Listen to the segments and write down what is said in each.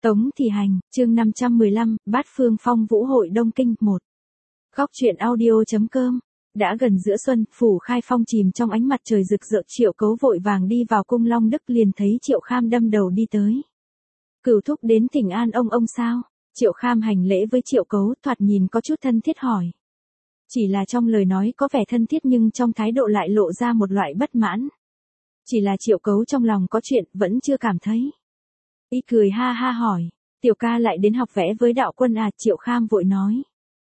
Tống Thị Hành, chương 515, Bát Phương Phong Vũ Hội Đông Kinh 1. Góc truyện audio.com. Đã gần giữa xuân, phủ Khai Phong chìm trong ánh mặt trời rực rỡ, Triệu Cấu vội vàng đi vào cung Long Đức, liền thấy Triệu Kham đâm đầu đi tới. Cửu thúc đến thỉnh an ông sao? Triệu Kham hành lễ với Triệu Cấu, thoạt nhìn có chút thân thiết hỏi. Chỉ là trong lời nói có vẻ thân thiết nhưng trong thái độ lại lộ ra một loại bất mãn. Chỉ là Triệu Cấu trong lòng có chuyện, vẫn chưa cảm thấy. Y cười ha ha hỏi, tiểu ca lại đến học vẽ với đạo quân à? Triệu Kham vội nói.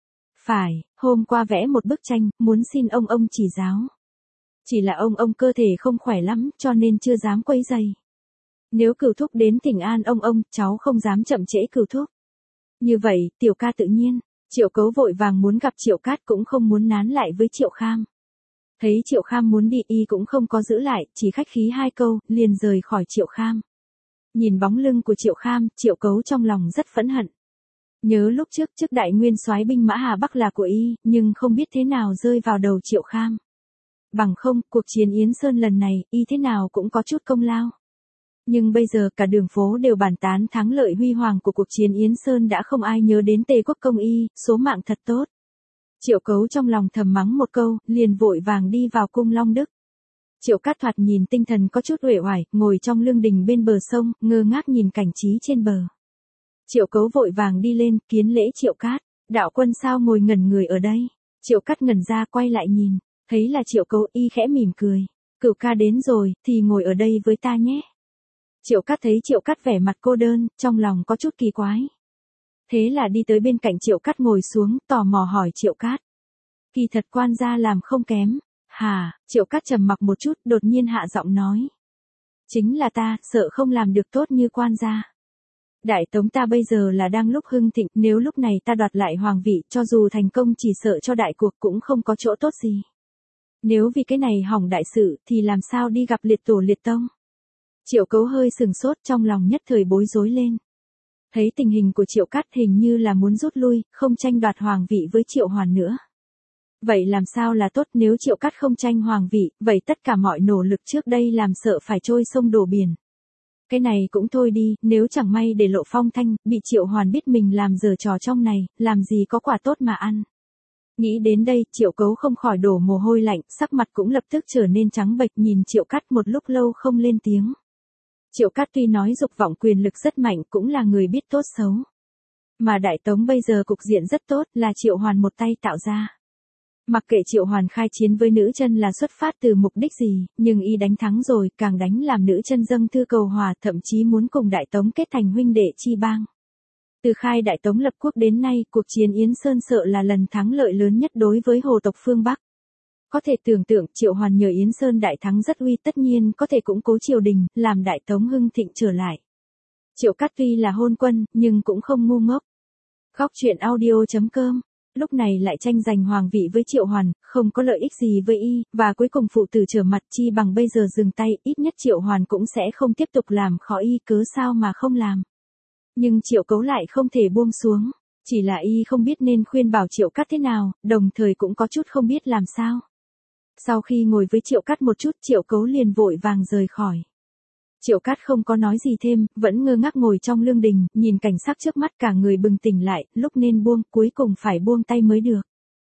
Phải, hôm qua vẽ một bức tranh, muốn xin ông chỉ giáo. Chỉ là ông cơ thể không khỏe lắm, cho nên chưa dám quấy rầy. Nếu Cửu thúc đến thỉnh an ông, cháu không dám chậm trễ Cửu thúc. Như vậy, tiểu ca tự nhiên. Triệu Cấu vội vàng muốn gặp Triệu Cát, cũng không muốn nán lại với Triệu Kham. Thấy Triệu Kham muốn đi, y cũng không có giữ lại, chỉ khách khí hai câu, liền rời khỏi Triệu Kham. Nhìn bóng lưng của Triệu Kham, Triệu Cấu trong lòng rất phẫn hận. Nhớ lúc trước đại nguyên soái binh mã Hà Bắc là của y, nhưng không biết thế nào rơi vào đầu Triệu Kham. Bằng không, cuộc chiến Yến Sơn lần này, y thế nào cũng có chút công lao. Nhưng bây giờ cả đường phố đều bàn tán thắng lợi huy hoàng của cuộc chiến Yến Sơn, đã không ai nhớ đến Tề Quốc công y, số mạng thật tốt. Triệu Cấu trong lòng thầm mắng một câu, liền vội vàng đi vào cung Long Đức. Triệu Cát thoạt nhìn tinh thần có chút uể oải, ngồi trong lương đình bên bờ sông, ngơ ngác nhìn cảnh trí trên bờ. Triệu Cấu vội vàng đi lên, kiến lễ Triệu Cát. Đạo quân sao ngồi ngẩn người ở đây? Triệu Cát ngẩn ra quay lại nhìn, thấy là Triệu Cấu, y khẽ mỉm cười. Cửu ca đến rồi, thì ngồi ở đây với ta nhé. Triệu Cát thấy Triệu Cát vẻ mặt cô đơn, trong lòng có chút kỳ quái. Thế là đi tới bên cạnh Triệu Cát ngồi xuống, tò mò hỏi Triệu Cát. Kỳ thật quan gia làm không kém. Hả? Triệu Cát trầm mặc một chút, đột nhiên hạ giọng nói. Chính là ta, sợ không làm được tốt như quan gia. Đại Tống ta bây giờ là đang lúc hưng thịnh, nếu lúc này ta đoạt lại hoàng vị, cho dù thành công chỉ sợ cho đại cuộc cũng không có chỗ tốt gì. Nếu vì cái này hỏng đại sự, thì làm sao đi gặp liệt tổ liệt tông? Triệu Cấu hơi sừng sốt, trong lòng nhất thời bối rối lên. Thấy tình hình của Triệu Cát hình như là muốn rút lui, không tranh đoạt hoàng vị với Triệu Hoàn nữa. Vậy làm sao là tốt? Nếu Triệu Cát không tranh hoàng vị, vậy tất cả mọi nỗ lực trước đây làm sợ phải trôi sông đổ biển. Cái này cũng thôi đi, nếu chẳng may để lộ phong thanh, bị Triệu Hoàn biết mình làm giở trò trong này, làm gì có quả tốt mà ăn. Nghĩ đến đây, Triệu Cấu không khỏi đổ mồ hôi lạnh, sắc mặt cũng lập tức trở nên trắng bệch, nhìn Triệu Cát một lúc lâu không lên tiếng. Triệu Cát tuy nói dục vọng quyền lực rất mạnh, cũng là người biết tốt xấu. Mà Đại Tống bây giờ cục diện rất tốt, là Triệu Hoàn một tay tạo ra. Mặc kệ Triệu Hoàn khai chiến với nữ chân là xuất phát từ mục đích gì, nhưng y đánh thắng rồi, càng đánh làm nữ chân dâng thư cầu hòa, thậm chí muốn cùng Đại Tống kết thành huynh đệ chi bang. Từ khai Đại Tống lập quốc đến nay, cuộc chiến Yến Sơn sợ là lần thắng lợi lớn nhất đối với hồ tộc phương Bắc. Có thể tưởng tượng Triệu Hoàn nhờ Yến Sơn đại thắng rất uy, tất nhiên có thể củng cố triều đình, làm Đại Tống hưng thịnh trở lại. Triệu Cát tuy là hôn quân, nhưng cũng không ngu ngốc. Góc truyện audio.com. Lúc này lại tranh giành hoàng vị với Triệu Hoàn, không có lợi ích gì với y, và cuối cùng phụ tử trở mặt, chi bằng bây giờ dừng tay, ít nhất Triệu Hoàn cũng sẽ không tiếp tục làm khó y, cớ sao mà không làm. Nhưng Triệu Cấu lại không thể buông xuống, chỉ là y không biết nên khuyên bảo Triệu Cát thế nào, đồng thời cũng có chút không biết làm sao. Sau khi ngồi với Triệu Cát một chút, Triệu Cấu liền vội vàng rời khỏi. Triệu Cát không có nói gì thêm, vẫn ngơ ngác ngồi trong lương đình, nhìn cảnh sắc trước mắt, cả người bừng tỉnh lại, lúc nên buông, cuối cùng phải buông tay mới được.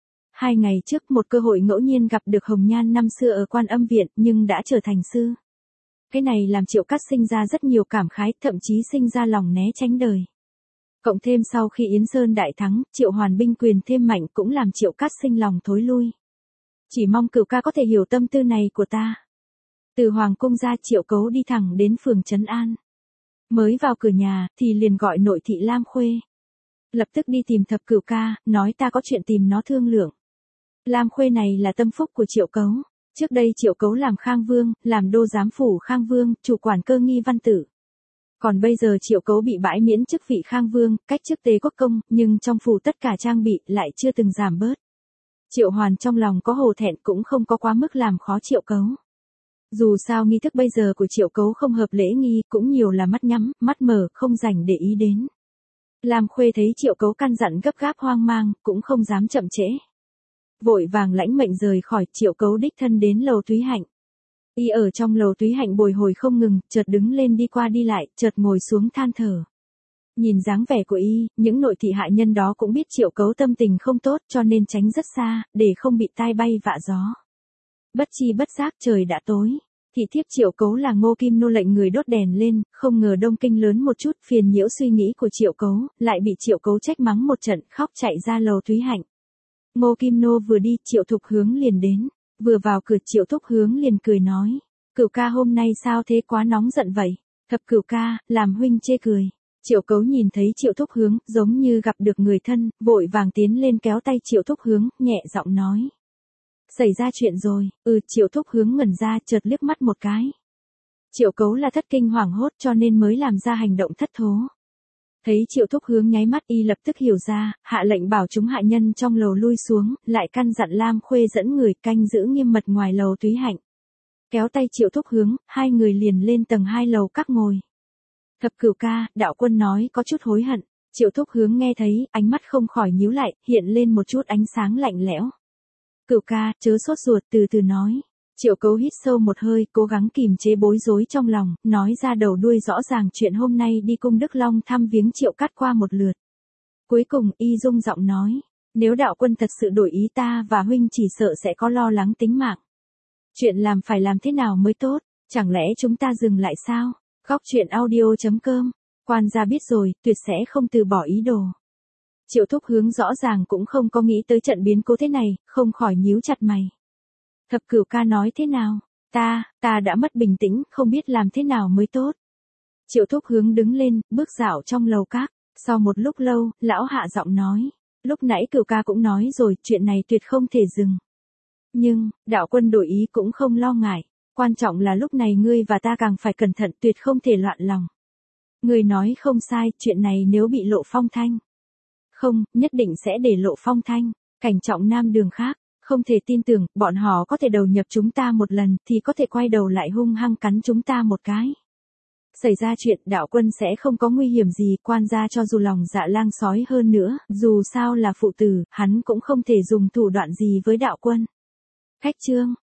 2 ngày trước một cơ hội ngẫu nhiên gặp được Hồng Nhan năm xưa ở Quan Âm Viện, nhưng đã trở thành sư. Cái này làm Triệu Cát sinh ra rất nhiều cảm khái, thậm chí sinh ra lòng né tránh đời. Cộng thêm sau khi Yến Sơn đại thắng, Triệu Hoàn binh quyền thêm mạnh cũng làm Triệu Cát sinh lòng thối lui. Chỉ mong Cửu ca có thể hiểu tâm tư này của ta. Từ Hoàng cung ra, Triệu Cấu đi thẳng đến phường Trấn An. Mới vào cửa nhà, thì liền gọi nội thị Lam Khuê. Lập tức đi tìm Thập Cửu ca, nói ta có chuyện tìm nó thương lượng. Lam Khuê này là tâm phúc của Triệu Cấu. Trước đây Triệu Cấu làm Khang Vương, làm đô giám phủ Khang Vương, chủ quản cơ nghi văn tử. Còn bây giờ Triệu Cấu bị bãi miễn chức vị Khang Vương, cách chức Tề Quốc công, nhưng trong phủ tất cả trang bị lại chưa từng giảm bớt. Triệu Hoàn trong lòng có hổ thẹn, cũng không có quá mức làm khó Triệu Cấu. Dù sao nghi thức bây giờ của Triệu Cấu không hợp lễ nghi, cũng nhiều là mắt nhắm, mắt mở, không rảnh để ý đến. Lam Khuê thấy Triệu Cấu căn dặn gấp gáp hoang mang, cũng không dám chậm trễ. Vội vàng lãnh mệnh rời khỏi, Triệu Cấu đích thân đến lầu Thúy Hạnh. Y ở trong lầu Thúy Hạnh bồi hồi không ngừng, chợt đứng lên đi qua đi lại, chợt ngồi xuống than thở. Nhìn dáng vẻ của y, những nội thị hạ nhân đó cũng biết Triệu Cấu tâm tình không tốt cho nên tránh rất xa, để không bị tai bay vạ gió. Bất chi bất giác trời đã tối. Thị thiếp Triệu Cấu là Ngô Kim Nô lệnh người đốt đèn lên, không ngờ Đông Kinh lớn một chút phiền nhiễu suy nghĩ của Triệu Cấu, lại bị Triệu Cấu trách mắng một trận, khóc chạy ra lầu Thúy Hạnh. Ngô Kim Nô vừa đi, Triệu Thục Hướng liền đến, vừa vào cửa Triệu Thục Hướng liền cười nói, Cửu ca hôm nay sao thế, quá nóng giận vậy? Thập Cửu ca, làm huynh chê cười. Triệu Cấu nhìn thấy Triệu Thục Hướng, giống như gặp được người thân, vội vàng tiến lên kéo tay Triệu Thục Hướng, nhẹ giọng nói. Xảy ra chuyện rồi, Triệu Thục Hướng ngẩn ra, chợt liếc mắt một cái. Triệu Cấu là thất kinh hoảng hốt cho nên mới làm ra hành động thất thố. Thấy Triệu Thục Hướng nháy mắt, y lập tức hiểu ra, hạ lệnh bảo chúng hạ nhân trong lầu lui xuống, lại căn dặn Lam Khuê dẫn người canh giữ nghiêm mật ngoài lầu Thúy Hạnh. Kéo tay Triệu Thục Hướng, hai người liền lên tầng 2 lầu các ngồi. Thập Cửu ca, đạo quân nói có chút hối hận. Triệu Thục Hướng nghe thấy, ánh mắt không khỏi nhíu lại, hiện lên một chút ánh sáng lạnh lẽo. Cửu ca, chớ sốt ruột, từ từ nói. Triệu Cấu hít sâu một hơi, cố gắng kìm chế bối rối trong lòng, nói ra đầu đuôi rõ ràng chuyện hôm nay đi cung Đức Long thăm viếng Triệu Cát qua một lượt. Cuối cùng, y rung giọng nói, nếu đạo quân thật sự đổi ý, ta và huynh chỉ sợ sẽ có lo lắng tính mạng. Chuyện làm phải làm thế nào mới tốt, chẳng lẽ chúng ta dừng lại sao? Góc truyện audio.com, quan gia biết rồi, tuyệt sẽ không từ bỏ ý đồ. Triệu Thục Hướng rõ ràng cũng không có nghĩ tới trận biến cố thế này, không khỏi nhíu chặt mày. Thập Cửu ca nói thế nào? Ta đã mất bình tĩnh, không biết làm thế nào mới tốt. Triệu Thục Hướng đứng lên, bước dạo trong lầu các, sau một lúc lâu, lão hạ giọng nói, lúc nãy Cửu ca cũng nói rồi, chuyện này tuyệt không thể dừng. Nhưng, đạo quân đổi ý cũng không lo ngại, quan trọng là lúc này ngươi và ta càng phải cẩn thận, tuyệt không thể loạn lòng. Ngươi nói không sai, chuyện này nếu bị lộ phong thanh. Không, nhất định sẽ để lộ phong thanh, Cảnh Trọng Nam đường khác, không thể tin tưởng, bọn họ có thể đầu nhập chúng ta một lần, thì có thể quay đầu lại hung hăng cắn chúng ta một cái. Xảy ra chuyện, đạo quân sẽ không có nguy hiểm gì, quan gia cho dù lòng dạ lang sói hơn nữa, dù sao là phụ tử, hắn cũng không thể dùng thủ đoạn gì với đạo quân. Khách chương